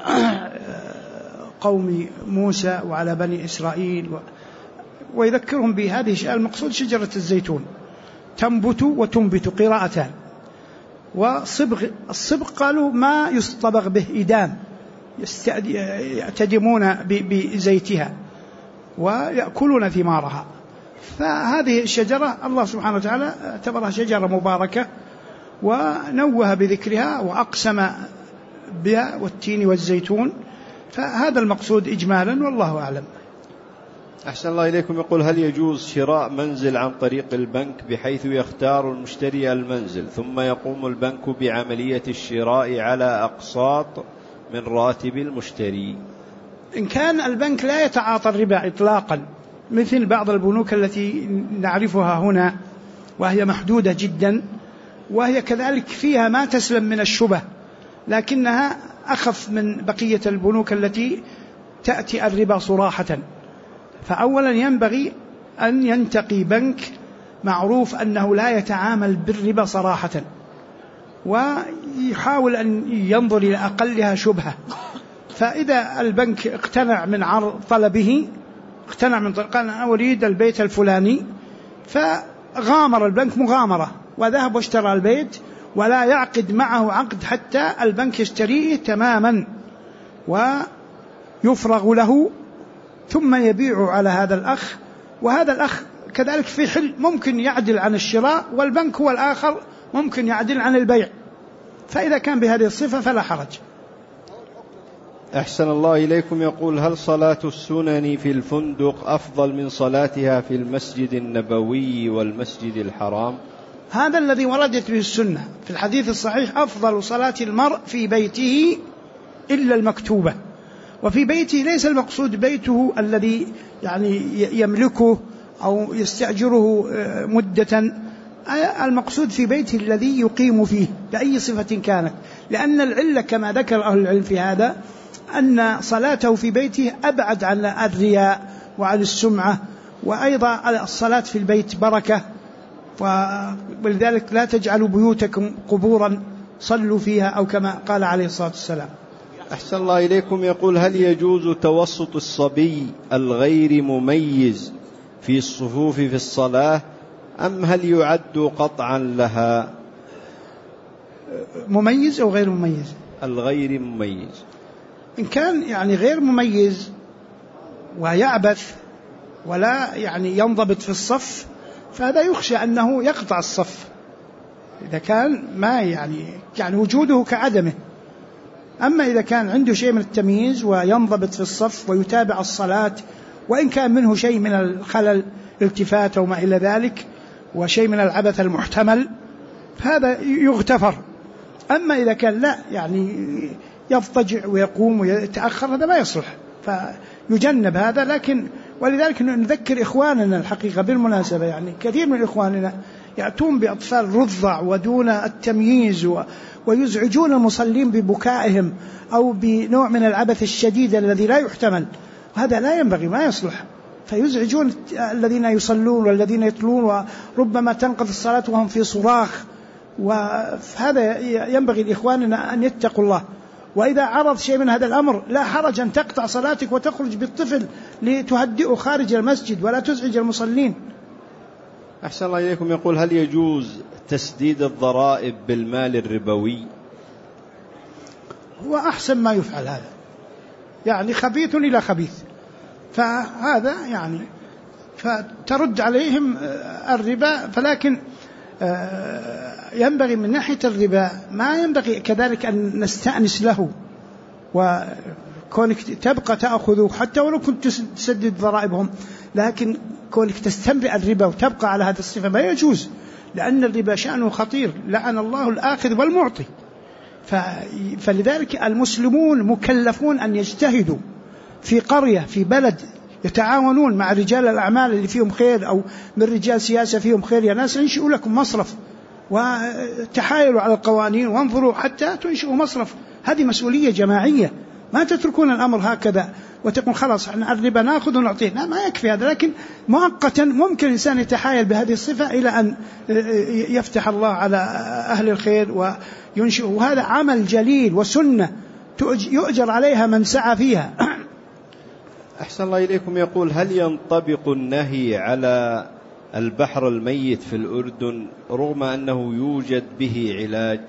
قوم موسى وعلى بني إسرائيل ويذكرهم بهذه المقصود شجرة الزيتون تنبت وتنبت قراءتان. وصبغ، الصبغ قالوا ما يصطبغ به إدام، يعتدمون بزيتها ويأكلون ثمارها. فهذه الشجرة الله سبحانه وتعالى اعتبرها شجرة مباركة ونوه بذكرها وأقسم بها والتين والزيتون، فهذا المقصود إجمالا والله أعلم. أحسن الله إليكم. يقول هل يجوز شراء منزل عن طريق البنك بحيث يختار المشتري المنزل ثم يقوم البنك بعملية الشراء على أقساط من راتب المشتري؟ إن كان البنك لا يتعاطى الربا إطلاقا مثل بعض البنوك التي نعرفها هنا وهي محدودة جدا، وهي كذلك فيها ما تسلم من الشبه، لكنها أخف من بقية البنوك التي تأتي الربا صراحة. فأولا ينبغي أن ينتقي بنك معروف أنه لا يتعامل بالربا صراحة، ويحاول أن ينظر إلى أقلها شبهة. فإذا البنك اقتنع من عرض طلبه، اقتنع من طلب، قال أنا أريد البيت الفلاني، فغامر البنك مغامرة وذهب واشترى البيت ولا يعقد معه عقد حتى البنك يشتريه تماما ويفرغ له ثم يبيع على هذا الأخ. وهذا الأخ كذلك في حل ممكن يعدل عن الشراء، والبنك هو الآخر ممكن يعدل عن البيع، فإذا كان بهذه الصفة فلا حرج. أحسن الله إليكم. يقول هل صلاة السنن في الفندق أفضل من صلاتها في المسجد النبوي والمسجد الحرام؟ هذا الذي وردت به السنة في الحديث الصحيح: أفضل صلاة المرء في بيته إلا المكتوبة. وفي بيته ليس المقصود بيته الذي يعني يملكه أو يستأجره مدة، المقصود في بيته الذي يقيم فيه بأي صفة كانت، لأن العلة كما ذكر أهل العلم في هذا أن صلاته في بيته أبعد عن الرياء وعن السمعة، وأيضا الصلاة في البيت بركة، ولذلك لا تجعلوا بيوتكم قبورا صلوا فيها، أو كما قال عليه الصلاة والسلام. أحسن الله إليكم. يقول هل يجوز توسط الصبي الغير مميز في الصفوف في الصلاة أم هل يعد قطعا لها؟ مميز أو غير مميز؟ الغير مميز. إن كان يعني غير مميز ويعبث ولا يعني ينضبط في الصف فهذا يخشى أنه يقطع الصف، إذا كان ما يعني وجوده كعدمه. أما إذا كان عنده شيء من التمييز وينضبط في الصف ويتابع الصلاة، وإن كان منه شيء من الخلل الالتفات وما إلى ذلك وشيء من العبث المحتمل، فهذا يغتفر. أما إذا كان لا يعني يضطجع ويقوم ويتأخر، هذا ما يصلح، فيجنب هذا. لكن ولذلك نذكر إخواننا الحقيقة بالمناسبة، يعني كثير من إخواننا يأتون بأطفال رضع ودون التمييز ويزعجون المصلين ببكائهم أو بنوع من العبث الشديد الذي لا يحتمل، وهذا لا ينبغي، ما يصلح، فيزعجون الذين يصلون والذين يتلون، وربما تنقضي الصلاة وهم في صراخ. وهذا ينبغي لإخواننا أن يتقوا الله. وإذا عرض شيء من هذا الأمر لا حرج أن تقطع صلاتك وتخرج بالطفل لتهدئه خارج المسجد ولا تزعج المصلين. أحسن الله إليكم. يقول: هل يجوز تسديد الضرائب بالمال الربوي؟ هو أحسن ما يفعل هذا، يعني خبيث إلى خبيث، فهذا يعني فترد عليهم الربا. فلكن ينبغي من ناحية الربا ما ينبغي كذلك أن نستأنس له، وكونك تبقى تأخذه حتى ولو كنت تسدد ضرائبهم، لكن كونك تستمر الربا وتبقى على هذا الصفة ما يجوز، لأن الربا شأنه خطير، لعن الله الآخذ والمعطي. فلذلك المسلمون مكلفون أن يجتهدوا في قرية في بلد، يتعاونون مع رجال الأعمال اللي فيهم خير أو من رجال سياسة فيهم خير، يا ناس انشئوا لكم مصرف وتحايلوا على القوانين وانظروا حتى تنشئوا مصرف. هذه مسؤولية جماعية، ما تتركون الأمر هكذا وتقول خلاص احنا الربا ناخذ ونعطيه، لا، ما يكفي هذا. لكن مؤقتا ممكن الإنسان يتحايل بهذه الصفة إلى أن يفتح الله على أهل الخير وينشئ، وهذا عمل جليل وسنة يؤجر عليها من سعى فيها. أحسن الله إليكم. يقول: هل ينطبق النهي على البحر الميت في الأردن رغم أنه يوجد به علاج؟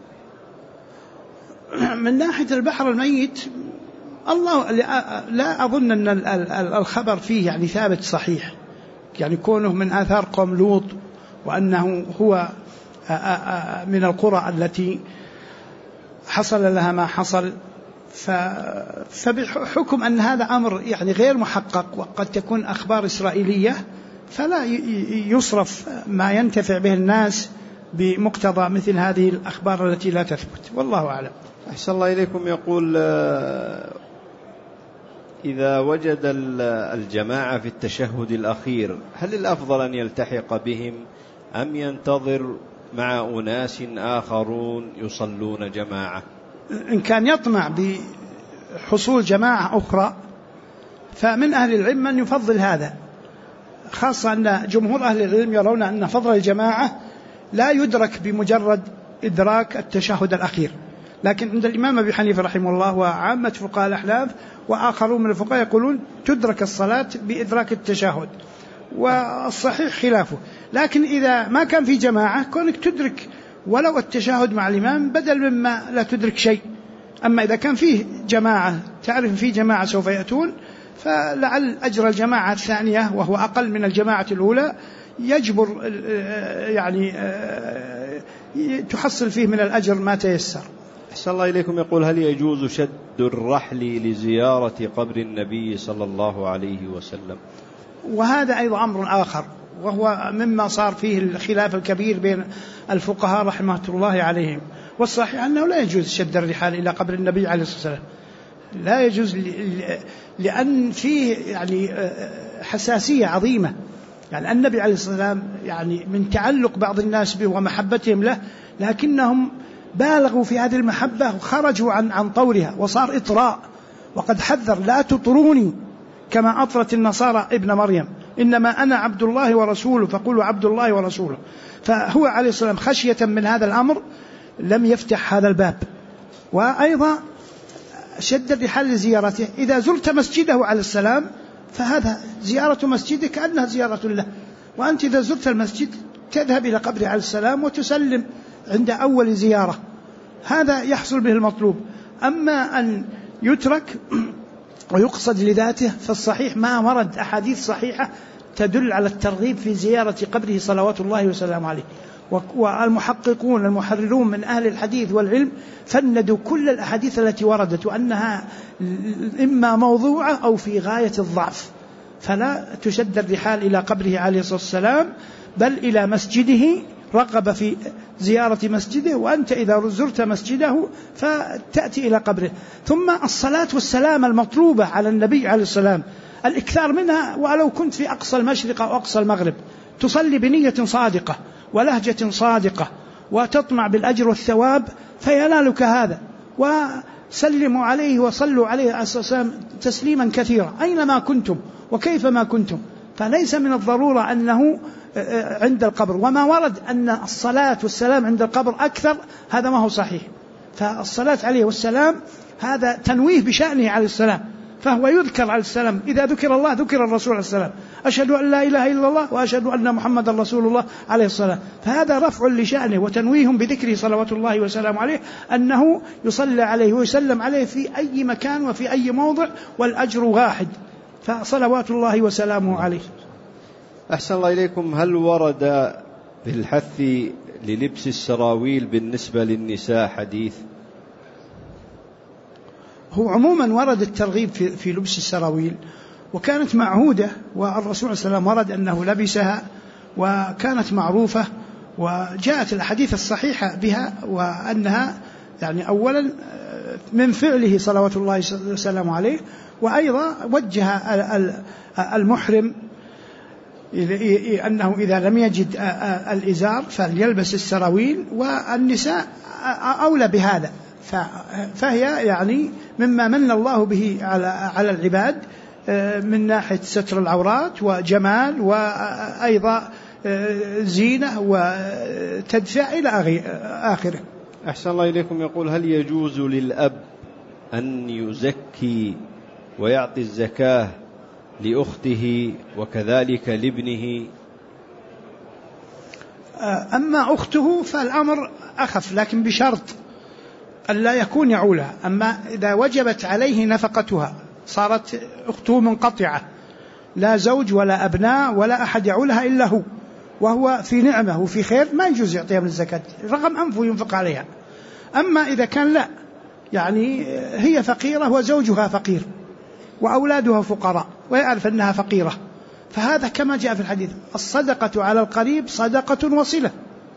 من ناحية البحر الميت الله لا أظن أن الخبر فيه يعني ثابت صحيح، يعني كونه من آثار قوم لوط وأنه هو من القرى التي حصل لها ما حصل، فبحكم أن هذا أمر يعني غير محقق وقد تكون أخبار إسرائيلية، فلا يصرف ما ينتفع به الناس بمقتضى مثل هذه الأخبار التي لا تثبت، والله أعلم. أحسن الله إليكم. يقول: إذا وجد الجماعة في التشهد الأخير هل الأفضل أن يلتحق بهم أم ينتظر مع أناس آخرون يصلون جماعة؟ إن كان يطمع بحصول جماعة أخرى فمن أهل العلم من يفضل هذا، خاصة أن جمهور أهل العلم يرون أن فضل الجماعة لا يدرك بمجرد إدراك التشهد الأخير، لكن عند الإمام أبي حنيفة رحمه الله وعامة فقهاء الأحناف وآخرون من الفقهاء يقولون تدرك الصلاة بإدراك التشهد، والصحيح خلافه. لكن إذا ما كان في جماعة كونك تدرك ولو التشهد مع الإمام بدل مما لا تدرك شيء. أما إذا كان فيه جماعة تعرف فيه جماعة سوف يأتون، فلعل أجر الجماعة الثانية وهو أقل من الجماعة الأولى يجبر يعني تحصل فيه من الأجر ما تيسر. أحسن الله إليكم. يقول: هل يجوز شد الرحل لزيارة قبر النبي صلى الله عليه وسلم؟ وهذا أيضا أمر آخر، وهو مما صار فيه الخلاف الكبير بين الفقهاء رحمة الله عليهم، والصحيح أنه لا يجوز شد الرحال إلى قبر النبي عليه الصلاة والسلام، لا يجوز لأن فيه يعني حساسية عظيمة. يعني النبي عليه الصلاة والسلام يعني من تعلق بعض الناس به ومحبتهم له، لكنهم بالغوا في هذه المحبة وخرجوا عن طورها وصار إطراء، وقد حذر: لا تطروني كما أطرت النصارى ابن مريم، إنما أنا عبد الله ورسوله فقولوا عبد الله ورسوله. فهو عليه الصلاة والسلام خشية من هذا الأمر لم يفتح هذا الباب. وأيضا شد الرحال لزيارته، إذا زرت مسجده عليه السلام فهذا زيارة مسجدك كأنها زيارة له، وأنت إذا زرت المسجد تذهب إلى قبره عليه السلام وتسلم عند أول زيارة، هذا يحصل به المطلوب. أما أن يترك ويقصد لذاته فالصحيح ما ورد أحاديث صحيحة تدل على الترغيب في زيارة قبره صلوات الله وسلامه عليه، والمحققون المحررون من أهل الحديث والعلم فندوا كل الأحاديث التي وردت وأنها إما موضوعة أو في غاية الضعف، فلا تشد الرحال إلى قبره عليه الصلاة والسلام بل إلى مسجده، رغب في زيارة مسجده، وأنت إذا زرت مسجده فتأتي إلى قبره. ثم الصلاة والسلام المطلوبة على النبي عليه السلام الإكثار منها، ولو كنت في أقصى المشرق أو أقصى المغرب تصلي بنية صادقة ولهجة صادقة وتطمع بالأجر والثواب فينالك هذا. وسلموا عليه وصلوا عليه عليه الصلاة والسلام تسليما كثيرا أينما كنتم وكيفما كنتم، فليس من الضرورة أنه عند القبر. وما ورد أن الصلاة والسلام عند القبر أكثر هذا ما هو صحيح، فالصلاة عليه والسلام هذا تنويه بشأنه عليه السلام، فهو يذكر عليه السلام، إذا ذكر الله ذكر الرسول عليه السلام، أشهد أن لا إله إلا الله وأشهد أن محمد رسول الله عليه السلام، فهذا رفع لشأنه وتنويه بذكره صلوات الله وسلامه عليه أنه يصلى عليه ويسلم عليه في أي مكان وفي أي موضع والأجر واحد، فصلوات الله وسلامه عليه. أحسن الله إليكم، هل ورد بالحث للبس السراويل بالنسبة للنساء حديث؟ هو عموما ورد الترغيب في لبس السراويل وكانت معهودة، والرسول صلى الله عليه وسلم ورد أنه لبسها وكانت معروفة، وجاءت الحديث الصحيحة بها، وأنها يعني أولا من فعله صلوات الله وسلامه عليه، وأيضا وجه المحرم أنه إذا لم يجد الإزار فليلبس السراويل، والنساء أولى بهذا، فهي يعني مما من الله به على العباد من ناحية ستر العورات وجمال وأيضا زينة وتدفع إلى آخره. أحسن الله إليكم، يقول هل يجوز للأب أن يزكي ويعطي الزكاة لأخته وكذلك لابنه؟ أما أخته فالأمر أخف، لكن بشرط أن لا يكون يعولها. أما إذا وجبت عليه نفقتها صارت أخته منقطعة، لا زوج ولا أبناء ولا أحد يعولها إلا هو، وهو في نعمة وفي خير، ما يجوز يعطيها من الزكاة رغم أنفه ينفق عليها. أما إذا كان لا، يعني هي فقيرة وزوجها فقير وأولادها فقراء ويعرف أنها فقيرة، فهذا كما جاء في الحديث الصدقة على القريب صدقة وصلة،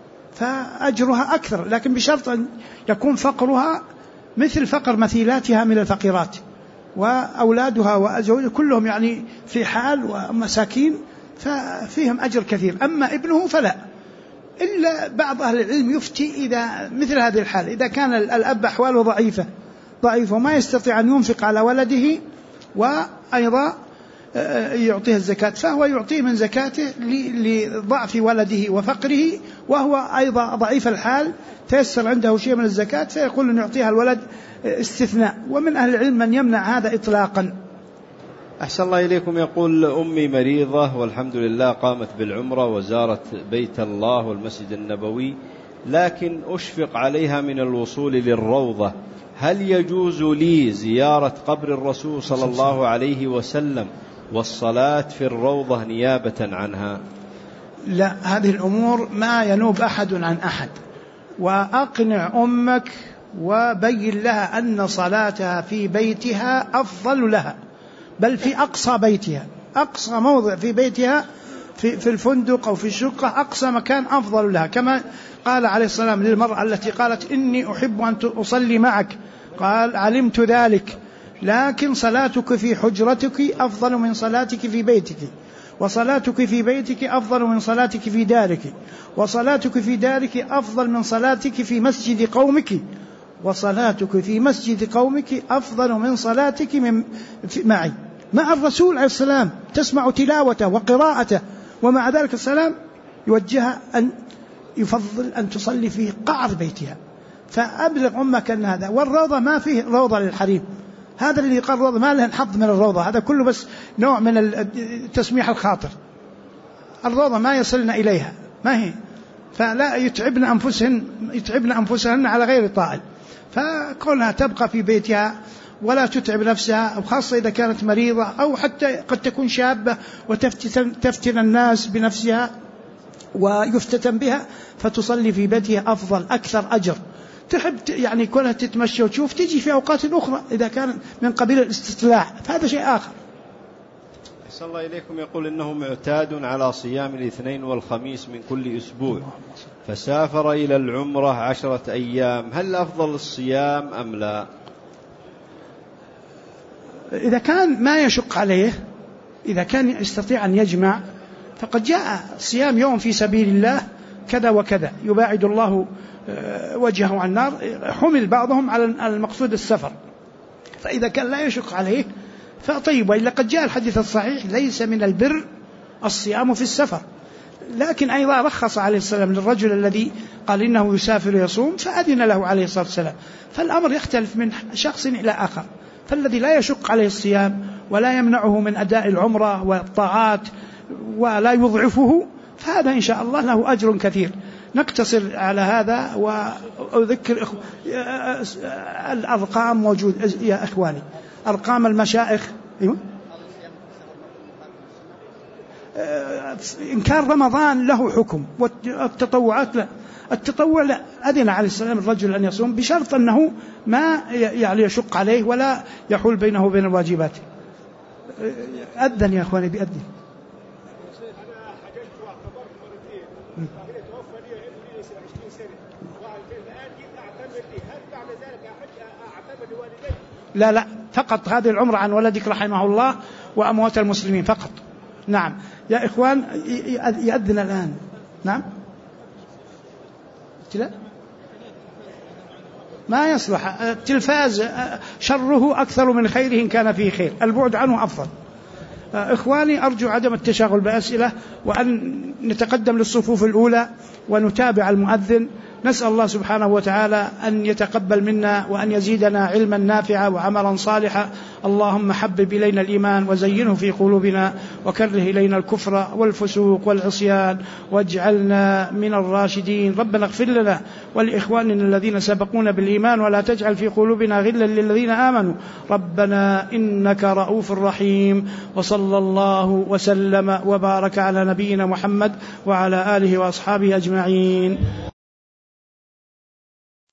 فأجرها أكثر، لكن بشرط أن يكون فقرها مثل فقر مثيلاتها من الفقيرات، وأولادها وأزواجها كلهم يعني في حال ومساكين ففيهم أجر كثير. أما ابنه فلا، إلا بعض أهل العلم يفتي إذا مثل هذه الحال، إذا كان الأب أحواله ضعيفة وما يستطيع أن ينفق على ولده وأيضا يعطيه الزكاة، فهو يعطيه من زكاته لضعف ولده وفقره، وهو أيضا ضعيف الحال تيسر عنده شيء من الزكاة فيقول أن يعطيها الولد استثناء، ومن أهل العلم من يمنع هذا إطلاقا. أحسن الله إليكم، يقول أمي مريضة والحمد لله قامت بالعمرة وزارت بيت الله والمسجد النبوي، لكن أشفق عليها من الوصول للروضة، هل يجوز لي زيارة قبر الرسول صلى الله عليه وسلم والصلاة في الروضة نيابة عنها؟ لا، هذه الأمور ما ينوب أحد عن أحد، وأقنع أمك وبين لها أن صلاتها في بيتها أفضل لها، بل في أقصى بيتها، أقصى موضع في بيتها في الفندق أو في الشقة، أقصى مكان أفضل لها، كما قال عليه السلام للمرأة التي قالت إني أحب أن أصلي معك، قال علمت ذلك، لكن صلاتك في حجرتك أفضل من صلاتك في بيتك، وصلاتك في بيتك أفضل من صلاتك في دارك، وصلاتك في دارك أفضل من صلاتك في مسجد قومك، وصلاتك في مسجد قومك أفضل من صلاتك معي. مع الرسول عليه السلام تسمع تلاوته وقراءته، ومع ذلك السلام يوجهها أن يفضل أن تصلي في قعر بيتها، فأبلغ أمك أن هذا. والروضة ما فيه روضة للحريم، هذا الذي قال روضة ما له حظ من الروضة، هذا كله بس نوع من التسميح الخاطر، الروضة ما يصلنا إليها، ما هي، فلا يتعبن أنفسهن على غير طائل، فكونها تبقى في بيتها ولا تتعب نفسها، وخاصة إذا كانت مريضة أو حتى قد تكون شابة وتفتن الناس بنفسها، ويفتتن بها، فتصلي في بيتها أفضل أكثر أجر. تحب يعني كونها تتمشى وتشوف، تجي في أوقات أخرى إذا كان من قبيل الاستطلاع، فهذا شيء آخر. صلى الله إليكم. يقول إنه معتاد على صيام الاثنين والخميس من كل أسبوع، فسافر إلى العمرة 10 أيام، هل أفضل الصيام أم لا؟ إذا كان ما يشق عليه، إذا كان يستطيع أن يجمع، فقد جاء صيام يوم في سبيل الله كذا وكذا يباعد الله وجهه عن النار، حمل بعضهم على المقصود السفر، فإذا كان لا يشق عليه فطيب. وإلا قد جاء الحديث الصحيح ليس من البر الصيام في السفر، لكن أيضا رخص عليه السلام للرجل الذي قال إنه يسافر يصوم، فأذن له عليه الصلاة والسلام. فالأمر يختلف من شخص إلى آخر، فالذي لا يشق عليه الصيام ولا يمنعه من أداء العمرة والطاعات ولا يضعفه، فهذا إن شاء الله له أجر كثير. نقتصر على هذا، وأذكر الأرقام موجود يا إخواني، أرقام المشايخ. إن كان رمضان له حكم والتطوعات لا، التطوع لا، أذن عليه السلام الرجل أن يصوم بشرط أنه ما يعني يشق عليه ولا يحول بينه وبين الواجبات. أذن يا أخواني بأذن. لا فقط هذه العمرة عن ولدك رحمه الله وأموات المسلمين فقط. نعم يا إخوان، يأذن الآن. نعم ما يصلح التلفاز، شره أكثر من خيره إن كان فيه خير، البعد عنه أفضل. إخواني أرجو عدم التشاغل بأسئلة، وأن نتقدم للصفوف الأولى ونتابع المؤذن. نسأل الله سبحانه وتعالى أن يتقبل منا وأن يزيدنا علما نافعا وعملا صالحا. اللهم حبب إلينا الإيمان وزينه في قلوبنا، وكره إلينا الكفر والفسوق والعصيان، واجعلنا من الراشدين. ربنا اغفر لنا ولإخواننا الذين سبقونا بالإيمان، ولا تجعل في قلوبنا غلا للذين آمنوا، ربنا إنك رؤوف رحيم. وصلى الله وسلم وبارك على نبينا محمد وعلى آله وأصحابه أجمعين.